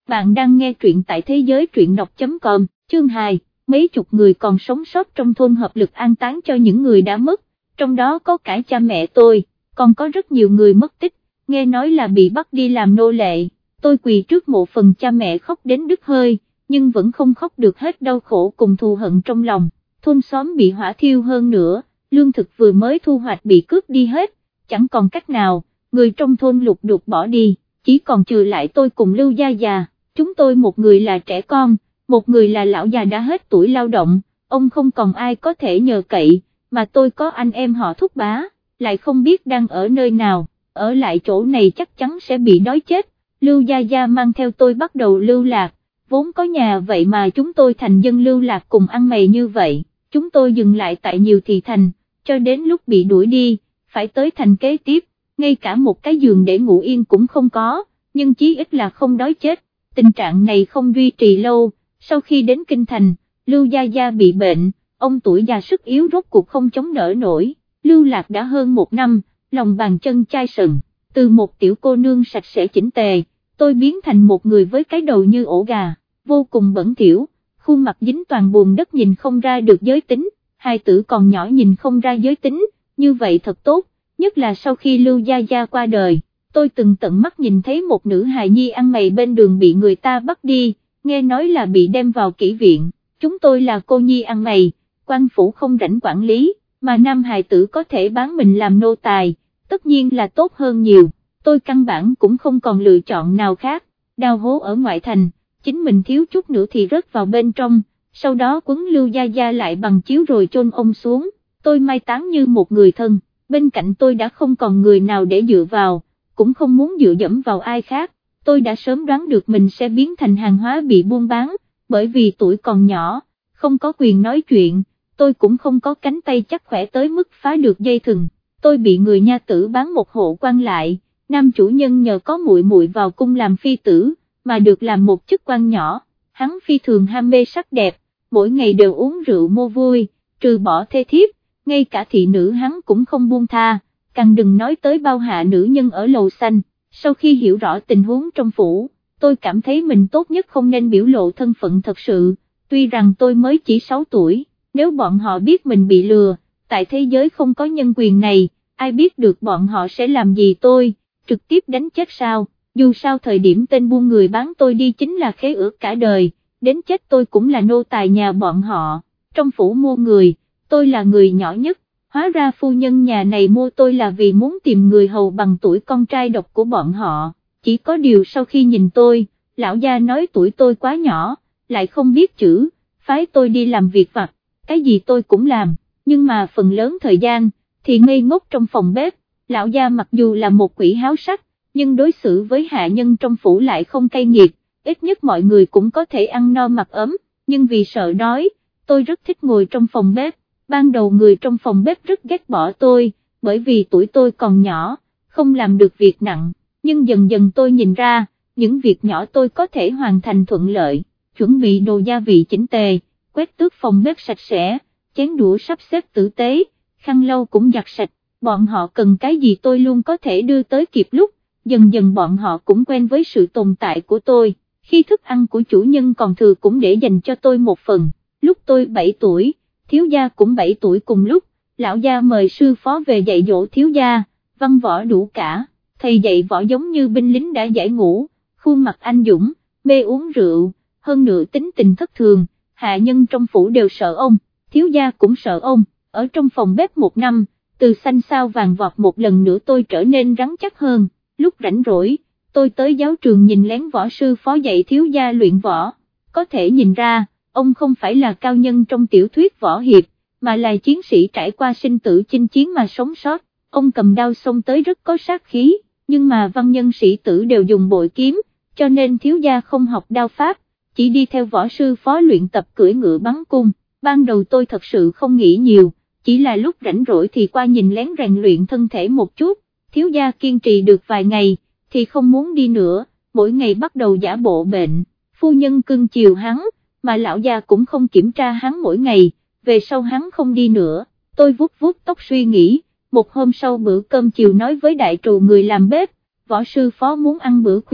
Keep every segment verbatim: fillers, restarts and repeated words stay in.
Bạn đang nghe truyện tại thế giới truyện đọc chấm com, chương hai, mấy chục người còn sống sót trong thôn hợp lực an táng cho những người đã mất, trong đó có cả cha mẹ tôi, còn có rất nhiều người mất tích, nghe nói là bị bắt đi làm nô lệ. Tôi quỳ trước mộ phần cha mẹ khóc đến đứt hơi, nhưng vẫn không khóc được hết đau khổ cùng thù hận trong lòng. Thôn xóm bị hỏa thiêu hơn nữa, lương thực vừa mới thu hoạch bị cướp đi hết, chẳng còn cách nào, người trong thôn lục đục bỏ đi, chỉ còn trừ lại tôi cùng Lưu Gia già. Chúng tôi một người là trẻ con, một người là lão già đã hết tuổi lao động, ông không còn ai có thể nhờ cậy, mà tôi có anh em họ Thúc Bá, lại không biết đang ở nơi nào, ở lại chỗ này chắc chắn sẽ bị đói chết. Lưu Gia Gia mang theo tôi bắt đầu lưu lạc, vốn có nhà vậy mà chúng tôi thành dân lưu lạc cùng ăn mày như vậy, chúng tôi dừng lại tại nhiều thị thành, cho đến lúc bị đuổi đi, phải tới thành kế tiếp, ngay cả một cái giường để ngủ yên cũng không có, nhưng chí ít là không đói chết. Tình trạng này không duy trì lâu, sau khi đến Kinh Thành, Lưu Gia Gia bị bệnh, ông tuổi già sức yếu rốt cuộc không chống đỡ nổi, lưu lạc đã hơn một năm, lòng bàn chân chai sừng, từ một tiểu cô nương sạch sẽ chỉnh tề, tôi biến thành một người với cái đầu như ổ gà, vô cùng bẩn thỉu, khuôn mặt dính toàn bùn đất nhìn không ra được giới tính, hai tử còn nhỏ nhìn không ra giới tính, như vậy thật tốt, nhất là sau khi Lưu Gia Gia qua đời. Tôi từng tận mắt nhìn thấy một nữ hài nhi ăn mày bên đường bị người ta bắt đi, nghe nói là bị đem vào kỹ viện, chúng tôi là cô nhi ăn mày, quan phủ không rảnh quản lý, mà nam hài tử có thể bán mình làm nô tài, tất nhiên là tốt hơn nhiều, tôi căn bản cũng không còn lựa chọn nào khác, đào hố ở ngoại thành, chính mình thiếu chút nữa thì rớt vào bên trong, sau đó quấn Lưu Gia Gia lại bằng chiếu rồi chôn ông xuống, tôi mai táng như một người thân, bên cạnh tôi đã không còn người nào để dựa vào, cũng không muốn dựa dẫm vào ai khác, tôi đã sớm đoán được mình sẽ biến thành hàng hóa bị buôn bán, bởi vì tuổi còn nhỏ, không có quyền nói chuyện, tôi cũng không có cánh tay chắc khỏe tới mức phá được dây thừng, tôi bị người nha tử bán một hộ quan lại, nam chủ nhân nhờ có muội muội vào cung làm phi tử, mà được làm một chức quan nhỏ, hắn phi thường ham mê sắc đẹp, mỗi ngày đều uống rượu mua vui, trừ bỏ thê thiếp, ngay cả thị nữ hắn cũng không buông tha. Càng đừng nói tới bao hạ nữ nhân ở lầu xanh, sau khi hiểu rõ tình huống trong phủ, tôi cảm thấy mình tốt nhất không nên biểu lộ thân phận thật sự, tuy rằng tôi mới chỉ sáu tuổi, nếu bọn họ biết mình bị lừa, tại thế giới không có nhân quyền này, ai biết được bọn họ sẽ làm gì tôi, trực tiếp đánh chết sao, dù sao thời điểm tên buôn người bán tôi đi chính là khế ước cả đời, đến chết tôi cũng là nô tài nhà bọn họ, trong phủ mua người, tôi là người nhỏ nhất. Hóa ra phu nhân nhà này mua tôi là vì muốn tìm người hầu bằng tuổi con trai độc của bọn họ, chỉ có điều sau khi nhìn tôi, lão gia nói tuổi tôi quá nhỏ, lại không biết chữ, phái tôi đi làm việc vặt, cái gì tôi cũng làm, nhưng mà phần lớn thời gian, thì ngây ngốc trong phòng bếp, lão gia mặc dù là một quỷ háo sắc, nhưng đối xử với hạ nhân trong phủ lại không cay nghiệt, ít nhất mọi người cũng có thể ăn no mặc ấm, nhưng vì sợ đói, tôi rất thích ngồi trong phòng bếp. Ban đầu người trong phòng bếp rất ghét bỏ tôi, bởi vì tuổi tôi còn nhỏ, không làm được việc nặng, nhưng dần dần tôi nhìn ra, những việc nhỏ tôi có thể hoàn thành thuận lợi, chuẩn bị đồ gia vị chỉnh tề, quét tước phòng bếp sạch sẽ, chén đũa sắp xếp tử tế, khăn lau cũng giặt sạch, bọn họ cần cái gì tôi luôn có thể đưa tới kịp lúc, dần dần bọn họ cũng quen với sự tồn tại của tôi, khi thức ăn của chủ nhân còn thừa cũng để dành cho tôi một phần, lúc tôi bảy tuổi. Thiếu gia cũng bảy tuổi cùng lúc, lão gia mời sư phó về dạy dỗ thiếu gia, văn võ đủ cả, thầy dạy võ giống như binh lính đã giải ngũ, khuôn mặt anh dũng, mê uống rượu, hơn nữa tính tình thất thường, hạ nhân trong phủ đều sợ ông, thiếu gia cũng sợ ông, ở trong phòng bếp một năm, từ xanh sao vàng vọt một lần nữa tôi trở nên rắn chắc hơn, lúc rảnh rỗi, tôi tới giáo trường nhìn lén võ sư phó dạy thiếu gia luyện võ, có thể nhìn ra, ông không phải là cao nhân trong tiểu thuyết võ hiệp, mà là chiến sĩ trải qua sinh tử chinh chiến mà sống sót, ông cầm đao xông tới rất có sát khí, nhưng mà văn nhân sĩ tử đều dùng bội kiếm, cho nên thiếu gia không học đao pháp, chỉ đi theo võ sư phó luyện tập cưỡi ngựa bắn cung, ban đầu tôi thật sự không nghĩ nhiều, chỉ là lúc rảnh rỗi thì qua nhìn lén rèn luyện thân thể một chút, thiếu gia kiên trì được vài ngày, thì không muốn đi nữa, mỗi ngày bắt đầu giả bộ bệnh, phu nhân cưng chiều hắn, mà lão gia cũng không kiểm tra hắn mỗi ngày, về sau hắn không đi nữa, tôi vuốt vuốt tóc suy nghĩ, một hôm sau bữa cơm chiều nói với đại trù người làm bếp, võ sư phó muốn ăn bữa khuya,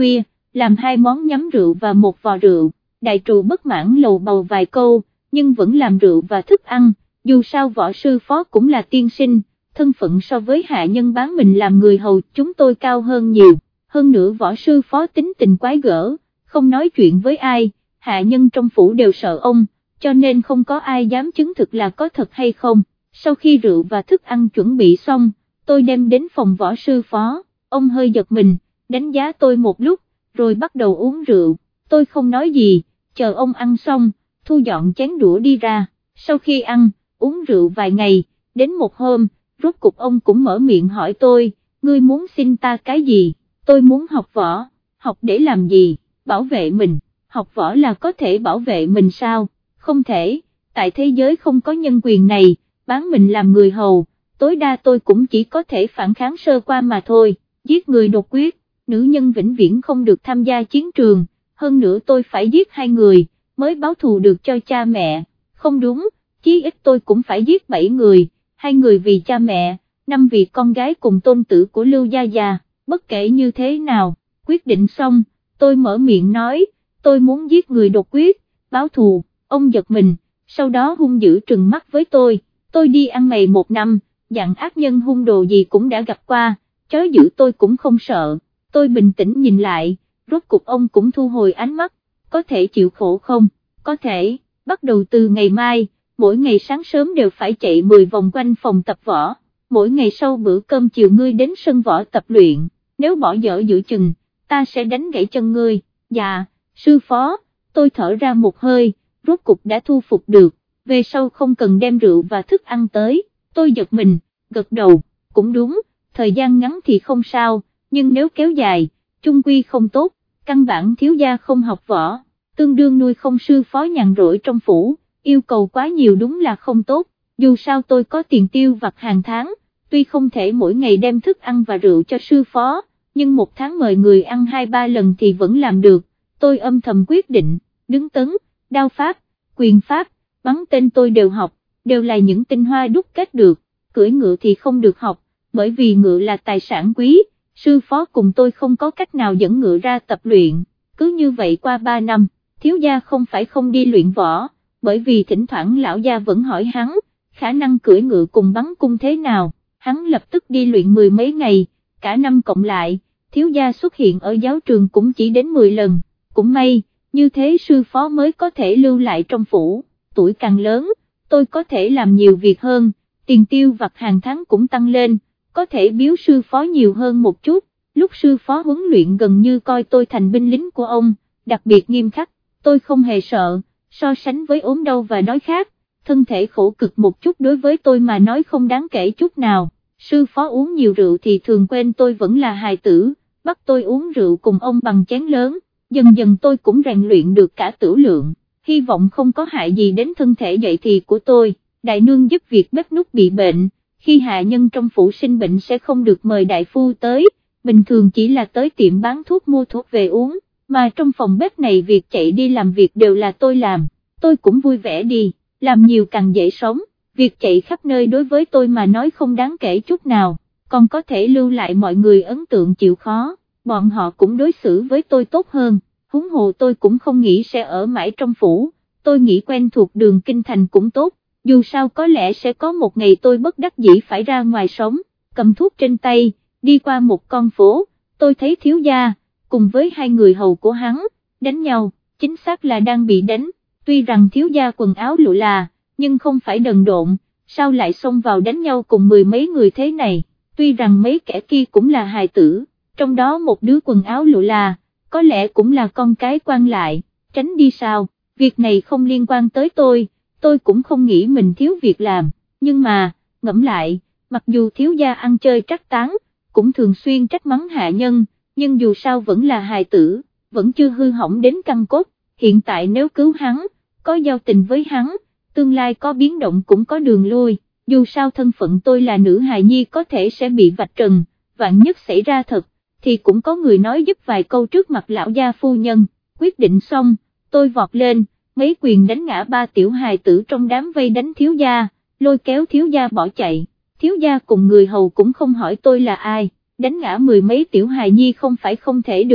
làm hai món nhắm rượu và một vò rượu. Đại trụ bất mãn lầu bầu vài câu, nhưng vẫn làm rượu và thức ăn, dù sao võ sư phó cũng là tiên sinh, thân phận so với hạ nhân bán mình làm người hầu chúng tôi cao hơn nhiều, hơn nữa võ sư phó tính tình quái gở, không nói chuyện với ai, hạ nhân trong phủ đều sợ ông, cho nên không có ai dám chứng thực là có thật hay không. Sau khi rượu và thức ăn chuẩn bị xong, tôi đem đến phòng võ sư phó, ông hơi giật mình, đánh giá tôi một lúc, rồi bắt đầu uống rượu, tôi không nói gì, chờ ông ăn xong, thu dọn chén đũa đi ra, sau khi ăn, uống rượu vài ngày, đến một hôm, rốt cục ông cũng mở miệng hỏi tôi, ngươi muốn xin ta cái gì, tôi muốn học võ, học để làm gì, bảo vệ mình, học võ là có thể bảo vệ mình sao, không thể, tại thế giới không có nhân quyền này, bán mình làm người hầu, tối đa tôi cũng chỉ có thể phản kháng sơ qua mà thôi, giết người đột quyết, nữ nhân vĩnh viễn không được tham gia chiến trường, hơn nữa tôi phải giết hai người, mới báo thù được cho cha mẹ, không đúng, chí ít tôi cũng phải giết bảy người, hai người vì cha mẹ, năm vì con gái cùng tôn tử của Lưu Gia Gia, bất kể như thế nào, quyết định xong, tôi mở miệng nói, tôi muốn giết người đột quyết, báo thù, ông giật mình, sau đó hung dữ trừng mắt với tôi, tôi đi ăn mày một năm, dạng ác nhân hung đồ gì cũng đã gặp qua, chó dữ tôi cũng không sợ, tôi bình tĩnh nhìn lại, rốt cục ông cũng thu hồi ánh mắt, có thể chịu khổ không, có thể, bắt đầu từ ngày mai, mỗi ngày sáng sớm đều phải chạy mười vòng quanh phòng tập võ, mỗi ngày sau bữa cơm chiều ngươi đến sân võ tập luyện, nếu bỏ dở giữa chừng, ta sẽ đánh gãy chân ngươi, dạ, sư phó, tôi thở ra một hơi, rốt cục đã thu phục được, về sau không cần đem rượu và thức ăn tới, tôi giật mình, gật đầu, cũng đúng, thời gian ngắn thì không sao, nhưng nếu kéo dài, chung quy không tốt, căn bản thiếu gia không học võ, tương đương nuôi không sư phó nhàn rỗi trong phủ, yêu cầu quá nhiều đúng là không tốt, dù sao tôi có tiền tiêu vặt hàng tháng, tuy không thể mỗi ngày đem thức ăn và rượu cho sư phó, nhưng một tháng mời người ăn hai ba lần thì vẫn làm được, tôi âm thầm quyết định, đứng tấn, đao pháp, quyền pháp, bắn tên tôi đều học, đều là những tinh hoa đúc kết được, cưỡi ngựa thì không được học, bởi vì ngựa là tài sản quý, sư phó cùng tôi không có cách nào dẫn ngựa ra tập luyện, cứ như vậy qua ba năm, thiếu gia không phải không đi luyện võ, bởi vì thỉnh thoảng lão gia vẫn hỏi hắn, khả năng cưỡi ngựa cùng bắn cung thế nào, hắn lập tức đi luyện mười mấy ngày, cả năm cộng lại, thiếu gia xuất hiện ở giáo trường cũng chỉ đến mười lần, cũng may, như thế sư phó mới có thể lưu lại trong phủ, tuổi càng lớn, tôi có thể làm nhiều việc hơn, tiền tiêu vặt hàng tháng cũng tăng lên, có thể biếu sư phó nhiều hơn một chút, lúc sư phó huấn luyện gần như coi tôi thành binh lính của ông, đặc biệt nghiêm khắc, tôi không hề sợ, so sánh với ốm đau và đói khát, thân thể khổ cực một chút đối với tôi mà nói không đáng kể chút nào, sư phó uống nhiều rượu thì thường quên tôi vẫn là hài tử, bắt tôi uống rượu cùng ông bằng chén lớn, dần dần tôi cũng rèn luyện được cả tửu lượng, hy vọng không có hại gì đến thân thể dậy thì của tôi, đại nương giúp việc bếp núc bị bệnh, khi hạ nhân trong phủ sinh bệnh sẽ không được mời đại phu tới, bình thường chỉ là tới tiệm bán thuốc mua thuốc về uống, mà trong phòng bếp này việc chạy đi làm việc đều là tôi làm, tôi cũng vui vẻ đi, làm nhiều càng dễ sống, việc chạy khắp nơi đối với tôi mà nói không đáng kể chút nào, còn có thể lưu lại mọi người ấn tượng chịu khó, bọn họ cũng đối xử với tôi tốt hơn, huống hồ tôi cũng không nghĩ sẽ ở mãi trong phủ, tôi nghĩ quen thuộc đường kinh thành cũng tốt, dù sao có lẽ sẽ có một ngày tôi bất đắc dĩ phải ra ngoài sống, cầm thuốc trên tay, đi qua một con phố, tôi thấy thiếu gia, cùng với hai người hầu của hắn, đánh nhau, chính xác là đang bị đánh, tuy rằng thiếu gia quần áo lụa là, nhưng không phải đần độn, sao lại xông vào đánh nhau cùng mười mấy người thế này, tuy rằng mấy kẻ kia cũng là hài tử, trong đó một đứa quần áo lụa là, có lẽ cũng là con cái quan lại, tránh đi sao, việc này không liên quan tới tôi, tôi cũng không nghĩ mình thiếu việc làm, nhưng mà, ngẫm lại, mặc dù thiếu gia ăn chơi trác táng, cũng thường xuyên trách mắng hạ nhân, nhưng dù sao vẫn là hài tử, vẫn chưa hư hỏng đến căn cốt, hiện tại nếu cứu hắn, có giao tình với hắn, tương lai có biến động cũng có đường lui, dù sao thân phận tôi là nữ hài nhi có thể sẽ bị vạch trần, vạn nhất xảy ra thật, thì cũng có người nói giúp vài câu trước mặt lão gia phu nhân, quyết định xong, tôi vọt lên, mấy quyền đánh ngã ba tiểu hài tử trong đám vây đánh thiếu gia, lôi kéo thiếu gia bỏ chạy, thiếu gia cùng người hầu cũng không hỏi tôi là ai, đánh ngã mười mấy tiểu hài nhi không phải không thể được,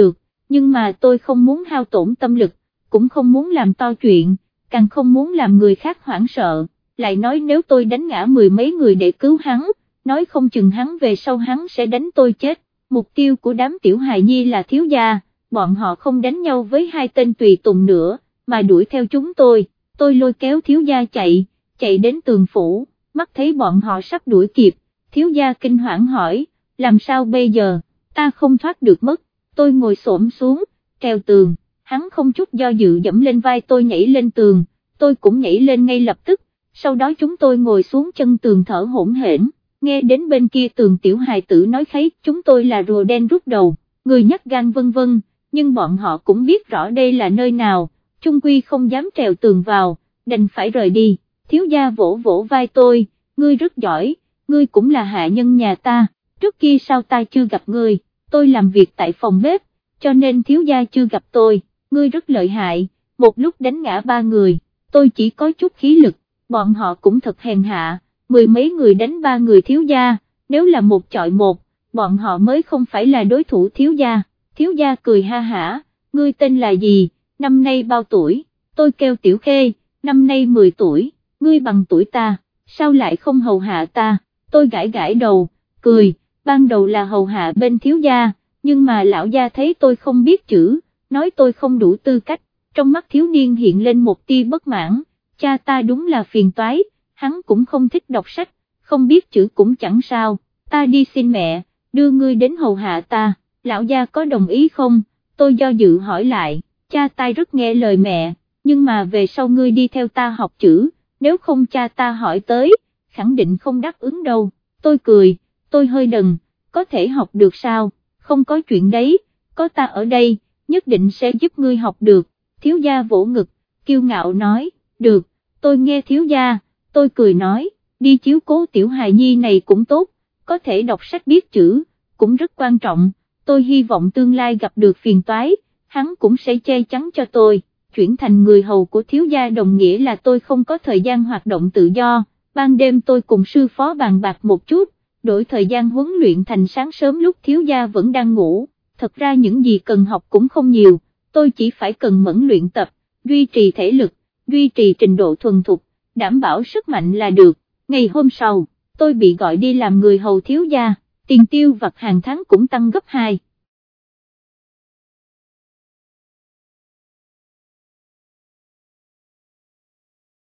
nhưng mà tôi không muốn hao tổn tâm lực, cũng không muốn làm to chuyện, càng không muốn làm người khác hoảng sợ, lại nói nếu tôi đánh ngã mười mấy người để cứu hắn, nói không chừng hắn về sau hắn sẽ đánh tôi chết. Mục tiêu của đám tiểu hài nhi là thiếu gia, bọn họ không đánh nhau với hai tên tùy tùng nữa, mà đuổi theo chúng tôi, tôi lôi kéo thiếu gia chạy, chạy đến tường phủ, mắt thấy bọn họ sắp đuổi kịp, thiếu gia kinh hoảng hỏi, làm sao bây giờ, ta không thoát được mất, tôi ngồi xổm xuống, treo tường, hắn không chút do dự dẫm lên vai tôi nhảy lên tường, tôi cũng nhảy lên ngay lập tức, sau đó chúng tôi ngồi xuống chân tường thở hổn hển. Nghe đến bên kia tường tiểu hài tử nói khấy chúng tôi là rùa đen rút đầu, người nhát gan vân vân, nhưng bọn họ cũng biết rõ đây là nơi nào, chung quy không dám trèo tường vào, đành phải rời đi. Thiếu gia vỗ vỗ vai tôi, ngươi rất giỏi, ngươi cũng là hạ nhân nhà ta, trước kia sao ta chưa gặp ngươi, tôi làm việc tại phòng bếp, cho nên thiếu gia chưa gặp tôi, ngươi rất lợi hại, một lúc đánh ngã ba người, tôi chỉ có chút khí lực, bọn họ cũng thật hèn hạ. Mười mấy người đánh ba người thiếu gia, nếu là một chọi một, bọn họ mới không phải là đối thủ thiếu gia. Thiếu gia cười ha hả, ngươi tên là gì, năm nay bao tuổi, tôi kêu Tiểu Khê, năm nay mười tuổi, ngươi bằng tuổi ta, sao lại không hầu hạ ta, tôi gãi gãi đầu, cười, ban đầu là hầu hạ bên thiếu gia, nhưng mà lão gia thấy tôi không biết chữ, nói tôi không đủ tư cách, trong mắt thiếu niên hiện lên một tia bất mãn, cha ta đúng là phiền toái. Hắn cũng không thích đọc sách, không biết chữ cũng chẳng sao, ta đi xin mẹ, đưa ngươi đến hầu hạ ta, lão gia có đồng ý không, tôi do dự hỏi lại, cha ta rất nghe lời mẹ, nhưng mà về sau ngươi đi theo ta học chữ, nếu không cha ta hỏi tới, khẳng định không đáp ứng đâu, tôi cười, tôi hơi đần, có thể học được sao, không có chuyện đấy, có ta ở đây, nhất định sẽ giúp ngươi học được, thiếu gia vỗ ngực, kiêu ngạo nói, được, tôi nghe thiếu gia. Tôi cười nói, đi chiếu cố tiểu hài nhi này cũng tốt, có thể đọc sách biết chữ, cũng rất quan trọng, tôi hy vọng tương lai gặp được phiền toái, hắn cũng sẽ che chắn cho tôi, chuyển thành người hầu của thiếu gia đồng nghĩa là tôi không có thời gian hoạt động tự do, ban đêm tôi cùng sư phó bàn bạc một chút, đổi thời gian huấn luyện thành sáng sớm lúc thiếu gia vẫn đang ngủ, thật ra những gì cần học cũng không nhiều, tôi chỉ phải cần mẫn luyện tập, duy trì thể lực, duy trì trình độ thuần thục, đảm bảo sức mạnh là được. Ngày hôm sau, tôi bị gọi đi làm người hầu thiếu gia, tiền tiêu vặt hàng tháng cũng tăng gấp hai.